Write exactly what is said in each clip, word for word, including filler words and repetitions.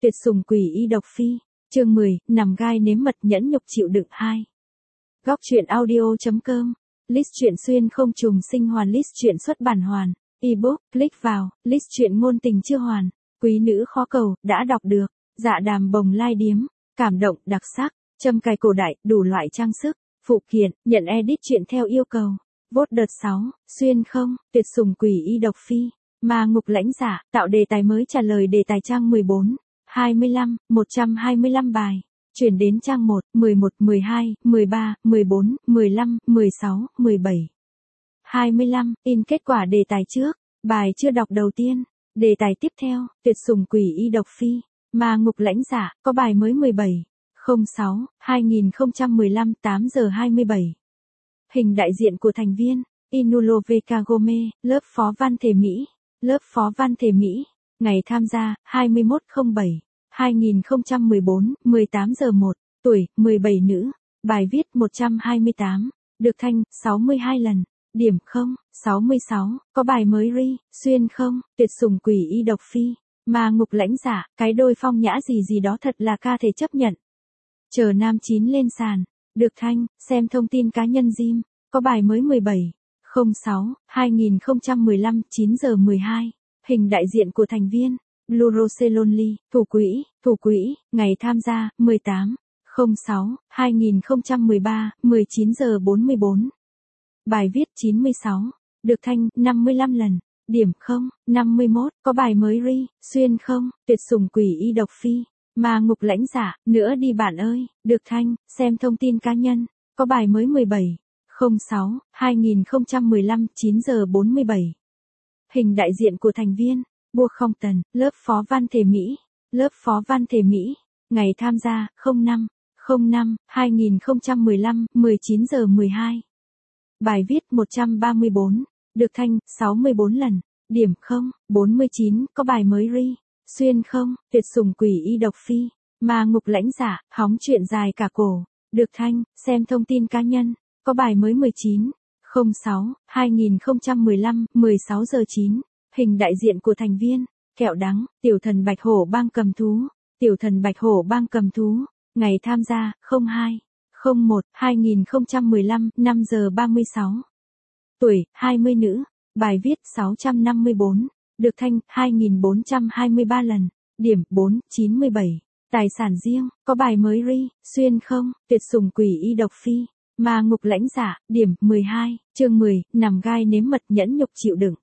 tuyệt sủng quỷ y độc phi. Chương mười, nằm gai nếm mật nhẫn nhục chịu đựng hai. Góc truyện audio.com. List truyện xuyên không trùng sinh hoàn. List truyện xuất bản hoàn. Ebook, click vào. List truyện ngôn tình chưa hoàn. Quý nữ khó cầu, đã đọc được. Dạ đàm bồng lai điếm. Cảm động, đặc sắc. Châm cài cổ đại, đủ loại trang sức. Phụ kiện, nhận edit truyện theo yêu cầu. Vote đợt sáu, xuyên không, tuyệt sủng quỷ y độc phi. Ma ngục lãnh giả, tạo đề tài mới trả lời đề tài trang mười bốn, hai mươi lăm, một trăm hai mươi lăm bài. Chuyển đến trang một, mười một, mười hai, mười ba, mười bốn, mười lăm, mười sáu, mười bảy. hai mươi lăm, in kết quả đề tài trước. Bài chưa đọc đầu tiên. Đề tài tiếp theo, tuyệt sủng quỷ y độc phi. Ma ngục lãnh giả, có bài mới mười bảy, không sáu, hai nghìn không trăm mười lăm, tám giờ hai mươi bảy. Hình đại diện của thành viên. Inulove Gome, lớp phó văn thể Mỹ. Lớp phó văn thể Mỹ. Ngày tham gia, hai mươi mốt không bảy, hai nghìn không trăm mười bốn, mười tám giờ một. Tuổi, mười bảy nữ. Bài viết một trăm hai mươi tám. Được thanh, sáu mươi hai lần. Điểm không, sáu mươi sáu. Có bài mới ri, xuyên không, tuyệt sủng quỷ y độc phi. Ma ngục lãnh giả, cái đôi phong nhã gì gì đó thật là ca thể chấp nhận. Chờ nam chín lên sàn. Được thanh, xem thông tin cá nhân Jim. Có bài mới mười bảy, không sáu, hai nghìn không trăm mười lăm, chín giờ mười hai. Hình đại diện của thành viên. Blue Rose Lonely, thủ quỹ, thủ quỹ, ngày tham gia, mười tám, không sáu, hai nghìn không trăm mười ba, mười chín giờ bốn mươi bốn. Bài viết chín mươi sáu. Được thanh, năm mươi lăm lần. Điểm không, năm mươi mốt. Có bài mới ri, xuyên không, tuyệt sủng quỷ y độc phi. Ma ngục lãnh giả, nữa đi bạn ơi. Được thanh, xem thông tin cá nhân. Có bài mới mười bảy, không sáu, hai nghìn không trăm mười lăm, chín giờ bốn mươi bảy. Hình đại diện của thành viên. Bua không tần, lớp phó văn thể Mỹ. Lớp phó văn thể Mỹ. Ngày tham gia, không năm, không năm, hai nghìn không trăm mười lăm, mười chín giờ mười hai. Bài viết một trăm ba mươi bốn. Được thanh, sáu mươi bốn lần. Điểm không, bốn mươi chín. Có bài mới ri, xuyên không, tuyệt sủng quỷ y độc phi. Ma ngục lãnh giả, hóng chuyện dài cả cổ. Được thanh, xem thông tin cá nhân. Có bài mới mười chín, không sáu, hai nghìn không trăm mười lăm, mười sáu giờ chín. Hình đại diện của thành viên. Kẹo đắng, tiểu thần bạch hổ bang cầm thú. Tiểu thần bạch hổ bang cầm thú. Ngày tham gia, không hai, không một, hai nghìn không trăm mười lăm, năm giờ ba mươi sáu. Tuổi, hai mươi nữ. Bài viết sáu trăm năm mươi bốn. Được thanh, hai nghìn bốn trăm hai mươi ba lần. Điểm bốn, chín mươi bảy. Tài sản riêng, có bài mới ri, xuyên không, tuyệt sủng quỷ y độc phi. Ma ngục lãnh giả, điểm mười hai, chương mười, nằm gai nếm mật nhẫn nhục chịu đựng.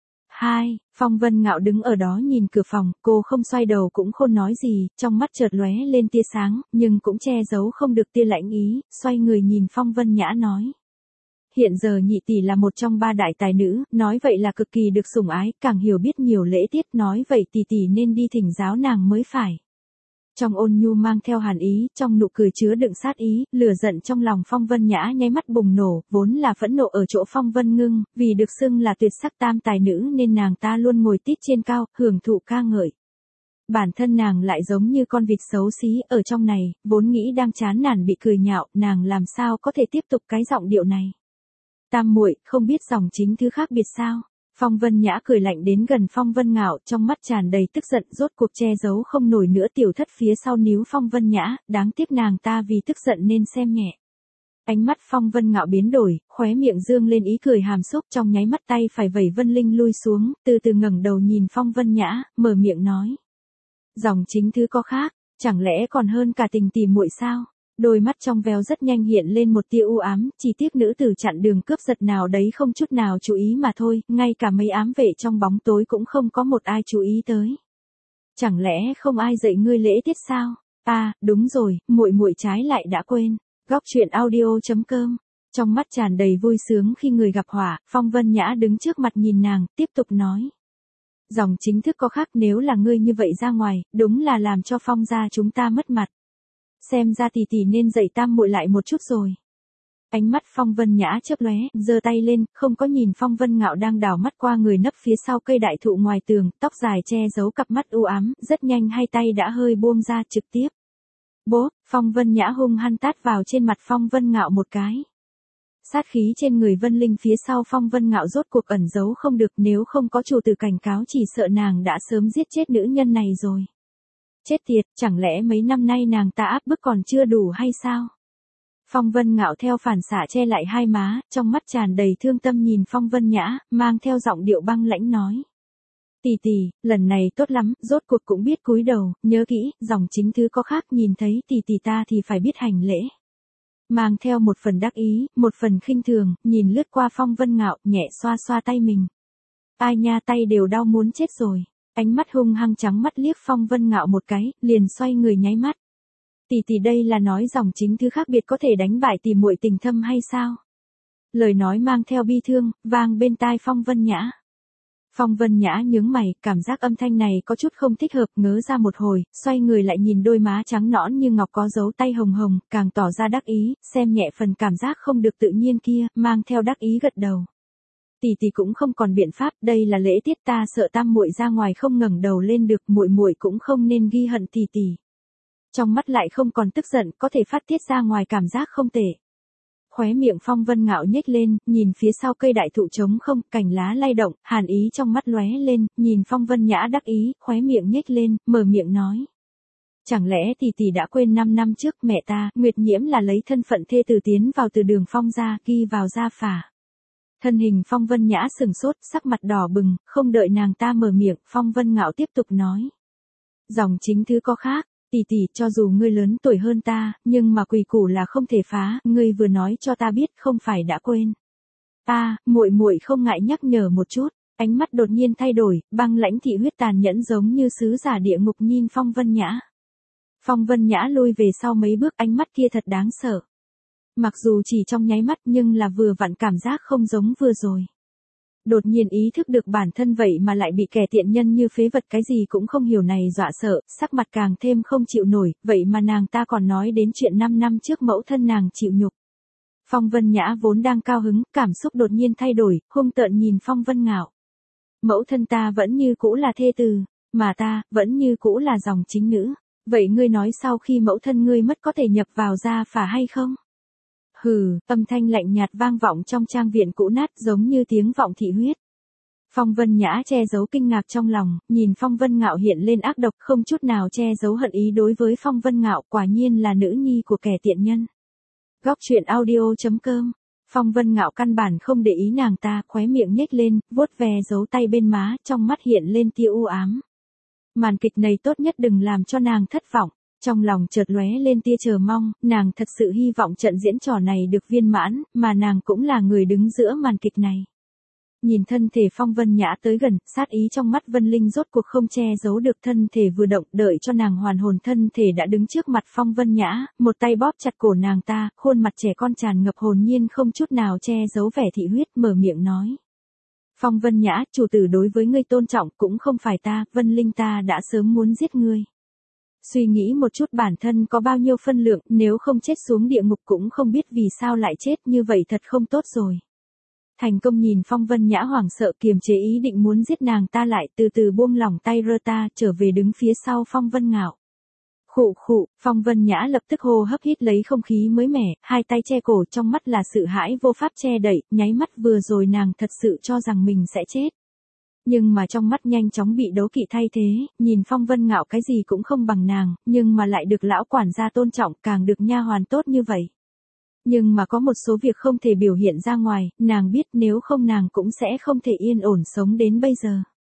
hai. Phong Vân Ngạo đứng ở đó nhìn cửa phòng, cô không xoay đầu cũng không nói gì, trong mắt chợt lóe lên tia sáng, nhưng cũng che giấu không được tia lạnh ý, xoay người nhìn Phong Vân Nhã nói. Hiện giờ nhị tỷ là một trong ba đại tài nữ, nói vậy là cực kỳ được sủng ái, càng hiểu biết nhiều lễ tiết, nói vậy tỷ tỷ nên đi thỉnh giáo nàng mới phải. Trong ôn nhu mang theo hàn ý, trong nụ cười chứa đựng sát ý, lửa giận trong lòng Phong Vân Nhã nháy mắt bùng nổ, vốn là phẫn nộ ở chỗ Phong Vân Ngưng, vì được xưng là tuyệt sắc tam tài nữ nên nàng ta luôn ngồi tít trên cao, hưởng thụ ca ngợi. Bản thân nàng lại giống như con vịt xấu xí ở trong này, vốn nghĩ đang chán nản bị cười nhạo, nàng làm sao có thể tiếp tục cái giọng điệu này. Tam muội, không biết dòng chính thứ khác biệt sao? Phong Vân Nhã cười lạnh đến gần Phong Vân Ngạo, trong mắt tràn đầy tức giận, rốt cuộc che giấu không nổi nữa tiểu thất phía sau níu Phong Vân Nhã, đáng tiếc nàng ta vì tức giận nên xem nhẹ. Ánh mắt Phong Vân Ngạo biến đổi, khóe miệng dương lên ý cười hàm xúc, trong nháy mắt tay phải vẩy Vân Linh lui xuống, từ từ ngẩng đầu nhìn Phong Vân Nhã, mở miệng nói. Dòng chính thứ có khác, chẳng lẽ còn hơn cả tình tỷ muội sao? Đôi mắt trong veo rất nhanh hiện lên một tia u ám, chỉ tiếc nữ tử chặn đường cướp giật nào đấy không chút nào chú ý mà thôi, ngay cả mấy ám vệ trong bóng tối cũng không có một ai chú ý tới. Chẳng lẽ không ai dạy ngươi lễ tiết sao? À, đúng rồi, muội muội trái lại đã quên. Góc truyện audio.com. Trong mắt tràn đầy vui sướng khi người gặp họa, Phong Vân Nhã đứng trước mặt nhìn nàng, tiếp tục nói. Dòng chính thức có khác, nếu là ngươi như vậy ra ngoài, đúng là làm cho Phong gia chúng ta mất mặt. Xem ra tỷ tỷ nên dạy tam muội lại một chút rồi. Ánh mắt Phong Vân Nhã chớp lóe, giơ tay lên, không có nhìn Phong Vân Ngạo đang đảo mắt qua người nấp phía sau cây đại thụ ngoài tường, tóc dài che giấu cặp mắt u ám, rất nhanh hai tay đã hơi buông ra trực tiếp. Bố, Phong Vân Nhã hung hăng tát vào trên mặt Phong Vân Ngạo một cái. Sát khí trên người Vân Linh phía sau Phong Vân Ngạo rốt cuộc ẩn giấu không được, nếu không có chủ tử cảnh cáo chỉ sợ nàng đã sớm giết chết nữ nhân này rồi. Chết tiệt, chẳng lẽ mấy năm nay nàng ta áp bức còn chưa đủ hay sao? Phong Vân Ngạo theo phản xạ che lại hai má, trong mắt tràn đầy thương tâm nhìn Phong Vân Nhã, mang theo giọng điệu băng lãnh nói. Tỷ tỷ, lần này tốt lắm, rốt cuộc cũng biết cúi đầu, nhớ kỹ, dòng chính thứ có khác nhìn thấy tỷ tỷ ta thì phải biết hành lễ. Mang theo một phần đắc ý, một phần khinh thường, nhìn lướt qua Phong Vân Ngạo, nhẹ xoa xoa tay mình. Ai nha, tay đều đau muốn chết rồi. Ánh mắt hung hăng trắng mắt liếc Phong Vân Ngạo một cái, liền xoay người nháy mắt. Tỷ tỷ đây là nói dòng chính thứ khác biệt có thể đánh bại tỷ muội tình thâm hay sao? Lời nói mang theo bi thương, vang bên tai Phong Vân Nhã. Phong Vân Nhã nhướng mày, cảm giác âm thanh này có chút không thích hợp, ngớ ra một hồi, xoay người lại nhìn đôi má trắng nõn như ngọc có dấu tay hồng hồng, càng tỏ ra đắc ý, xem nhẹ phần cảm giác không được tự nhiên kia, mang theo đắc ý gật đầu. Tỷ tỷ cũng không còn biện pháp, đây là lễ tiết, ta sợ tam muội ra ngoài không ngẩng đầu lên được, muội muội cũng không nên ghi hận tỷ tỷ. Trong mắt lại không còn tức giận, có thể phát tiết ra ngoài cảm giác không tệ. Khóe miệng Phong Vân Ngạo nhếch lên, nhìn phía sau cây đại thụ trống không, cành lá lay động, hàn ý trong mắt lóe lên, nhìn Phong Vân Nhã đắc ý, khóe miệng nhếch lên, mở miệng nói. Chẳng lẽ tỷ tỷ đã quên năm năm trước mẹ ta, Nguyệt Nhiễm là lấy thân phận thê tử tiến vào từ đường Phong gia, ghi vào gia phả. Thân hình Phong Vân Nhã sừng sốt, sắc mặt đỏ bừng, không đợi nàng ta mở miệng, Phong Vân Ngạo tiếp tục nói. Dòng chính thứ có khác. Tỷ tỷ, cho dù ngươi lớn tuổi hơn ta, nhưng mà quy củ là không thể phá, ngươi vừa nói cho ta biết, không phải đã quên. Ta, muội muội không ngại nhắc nhở một chút, ánh mắt đột nhiên thay đổi, băng lãnh thị huyết tàn nhẫn giống như sứ giả địa ngục nhìn Phong Vân Nhã. Phong Vân Nhã lui về sau mấy bước, ánh mắt kia thật đáng sợ. Mặc dù chỉ trong nháy mắt nhưng là vừa vặn cảm giác không giống vừa rồi. Đột nhiên ý thức được bản thân vậy mà lại bị kẻ tiện nhân như phế vật cái gì cũng không hiểu này dọa sợ, sắc mặt càng thêm không chịu nổi, vậy mà nàng ta còn nói đến chuyện năm năm trước mẫu thân nàng chịu nhục. Phong Vân Nhã vốn đang cao hứng, cảm xúc đột nhiên thay đổi, hung tợn nhìn Phong Vân Ngạo. Mẫu thân ta vẫn như cũ là thê tử, mà ta, vẫn như cũ là dòng chính nữ. Vậy ngươi nói sau khi mẫu thân ngươi mất có thể nhập vào gia phả hay không? Hừ, âm thanh lạnh nhạt vang vọng trong trang viện cũ nát giống như tiếng vọng thị huyết. Phong Vân Nhã che giấu kinh ngạc trong lòng, nhìn Phong Vân Ngạo hiện lên ác độc không chút nào che giấu hận ý đối với Phong Vân Ngạo, quả nhiên là nữ nhi của kẻ tiện nhân. Góc truyện audio chấm com. Phong Vân Ngạo căn bản không để ý nàng ta, khóe miệng nhếch lên, vuốt ve giấu tay bên má, trong mắt hiện lên tia u ám. Màn kịch này tốt nhất đừng làm cho nàng thất vọng. Trong lòng chợt lóe lên tia chờ mong, nàng thật sự hy vọng trận diễn trò này được viên mãn, mà nàng cũng là người đứng giữa màn kịch này. Nhìn thân thể Phong Vân Nhã tới gần, sát ý trong mắt Vân Linh rốt cuộc không che giấu được, thân thể vừa động, đợi cho nàng hoàn hồn, thân thể đã đứng trước mặt Phong Vân Nhã, một tay bóp chặt cổ nàng ta, khuôn mặt trẻ con tràn ngập hồn nhiên không chút nào che giấu vẻ thị huyết, mở miệng nói. Phong Vân Nhã, chủ tử đối với ngươi tôn trọng cũng không phải ta, Vân Linh ta đã sớm muốn giết ngươi. Suy nghĩ một chút bản thân có bao nhiêu phân lượng, nếu không chết xuống địa ngục cũng không biết vì sao lại chết, như vậy thật không tốt rồi. Thành công nhìn Phong Vân Nhã hoảng sợ, kiềm chế ý định muốn giết nàng ta lại, từ từ buông lỏng tay rơ ta, trở về đứng phía sau Phong Vân Ngạo. Khụ khụ, Phong Vân Nhã lập tức hô hấp hít lấy không khí mới mẻ, hai tay che cổ, trong mắt là sự hãi vô pháp che đậy, nháy mắt vừa rồi nàng thật sự cho rằng mình sẽ chết. Nhưng mà trong mắt nhanh chóng bị đố kỵ thay thế, nhìn Phong Vân Ngạo cái gì cũng không bằng nàng, nhưng mà lại được lão quản gia tôn trọng, càng được nha hoàn tốt như vậy. Nhưng mà có một số việc không thể biểu hiện ra ngoài, nàng biết nếu không nàng cũng sẽ không thể yên ổn sống đến bây giờ.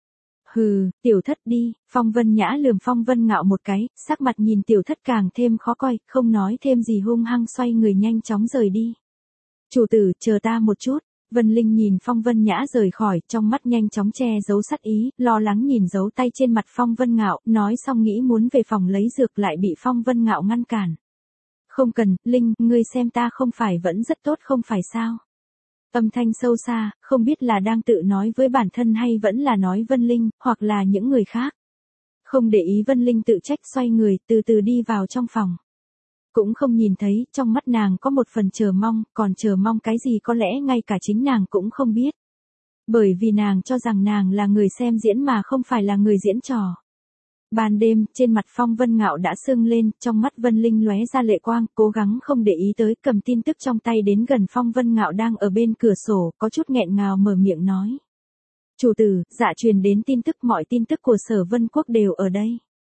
Hừ, tiểu thất đi, Phong Vân Nhã lườm Phong Vân Ngạo một cái, sắc mặt nhìn tiểu thất càng thêm khó coi, không nói thêm gì hung hăng xoay người nhanh chóng rời đi. Chủ tử, chờ ta một chút. Vân Linh nhìn Phong Vân Nhã rời khỏi, trong mắt nhanh chóng che giấu sát ý, lo lắng nhìn dấu tay trên mặt Phong Vân Ngạo, nói xong nghĩ muốn về phòng lấy dược lại bị Phong Vân Ngạo ngăn cản. Không cần, Linh, ngươi xem ta không phải vẫn rất tốt không phải sao? Âm thanh sâu xa, không biết là đang tự nói với bản thân hay vẫn là nói Vân Linh, hoặc là những người khác. Không để ý Vân Linh tự trách, xoay người, từ từ đi vào trong phòng. Cũng không nhìn thấy, trong mắt nàng có một phần chờ mong, còn chờ mong cái gì có lẽ ngay cả chính nàng cũng không biết. Bởi vì nàng cho rằng nàng là người xem diễn mà không phải là người diễn trò. Ban đêm, trên mặt Phong Vân Ngạo đã sưng lên, trong mắt Vân Linh lóe ra lệ quang, cố gắng không để ý tới, cầm tin tức trong tay đến gần Phong Vân Ngạo đang ở bên cửa sổ, có chút nghẹn ngào mở miệng nói. Chủ tử, dạ truyền đến tin tức, mọi tin tức của Sở Vân Quốc đều ở đây.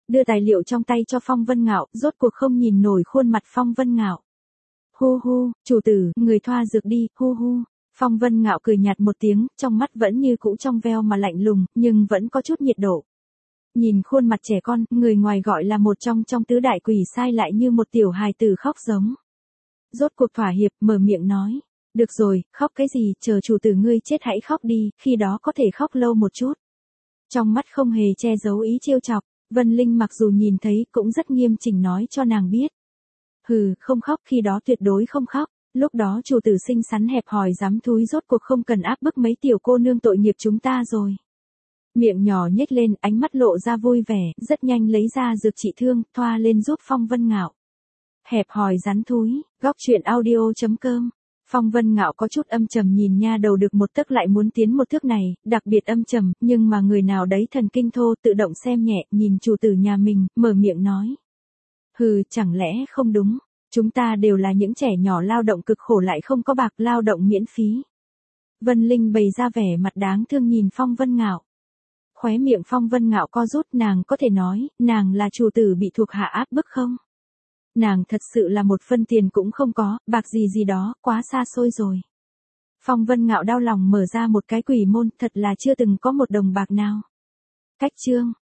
đưa tài liệu trong tay cho Phong Vân Ngạo, rốt cuộc không nhìn nổi khuôn mặt Phong Vân Ngạo. Hu hu, chủ tử, người thoa dược đi, hu hu. Phong Vân Ngạo cười nhạt một tiếng, trong mắt vẫn như cũ trong veo mà lạnh lùng, nhưng vẫn có chút nhiệt độ. Nhìn khuôn mặt trẻ con, người ngoài gọi là một trong trong tứ đại quỷ sai lại như một tiểu hài tử khóc giống. Rốt cuộc thỏa hiệp, mở miệng nói. Được rồi, khóc cái gì, chờ chủ tử ngươi chết hãy khóc đi, khi đó có thể khóc lâu một chút. Trong mắt không hề che giấu ý trêu chọc, Vân Linh mặc dù nhìn thấy cũng rất nghiêm chỉnh nói cho nàng biết. Hừ, không khóc, khi đó tuyệt đối không khóc. Lúc đó chủ tử xinh xắn hẹp hòi dám thúi rốt cuộc không cần áp bức mấy tiểu cô nương tội nghiệp chúng ta rồi. Miệng nhỏ nhếch lên, ánh mắt lộ ra vui vẻ, rất nhanh lấy ra dược trị thương, thoa lên giúp Phong Vân Ngạo. Hẹp hòi rắn thúi, góc truyện audio chấm com. Phong Vân Ngạo có chút âm trầm nhìn nha đầu được một tấc lại muốn tiến một thước này, đặc biệt âm trầm, nhưng mà người nào đấy thần kinh thô tự động xem nhẹ, nhìn chủ tử nhà mình, mở miệng nói. Hừ, chẳng lẽ không đúng, chúng ta đều là những trẻ nhỏ lao động cực khổ lại không có bạc lao động miễn phí. Vân Linh bày ra vẻ mặt đáng thương nhìn Phong Vân Ngạo. Khóe miệng Phong Vân Ngạo co rút, nàng có thể nói, nàng là chủ tử bị thuộc hạ áp bức không? Nàng thật sự là một phân tiền cũng không có, bạc gì gì đó, quá xa xôi rồi. Phong Vân Ngạo đau lòng mở ra một cái quỷ môn, thật là chưa từng có một đồng bạc nào. Cách chương.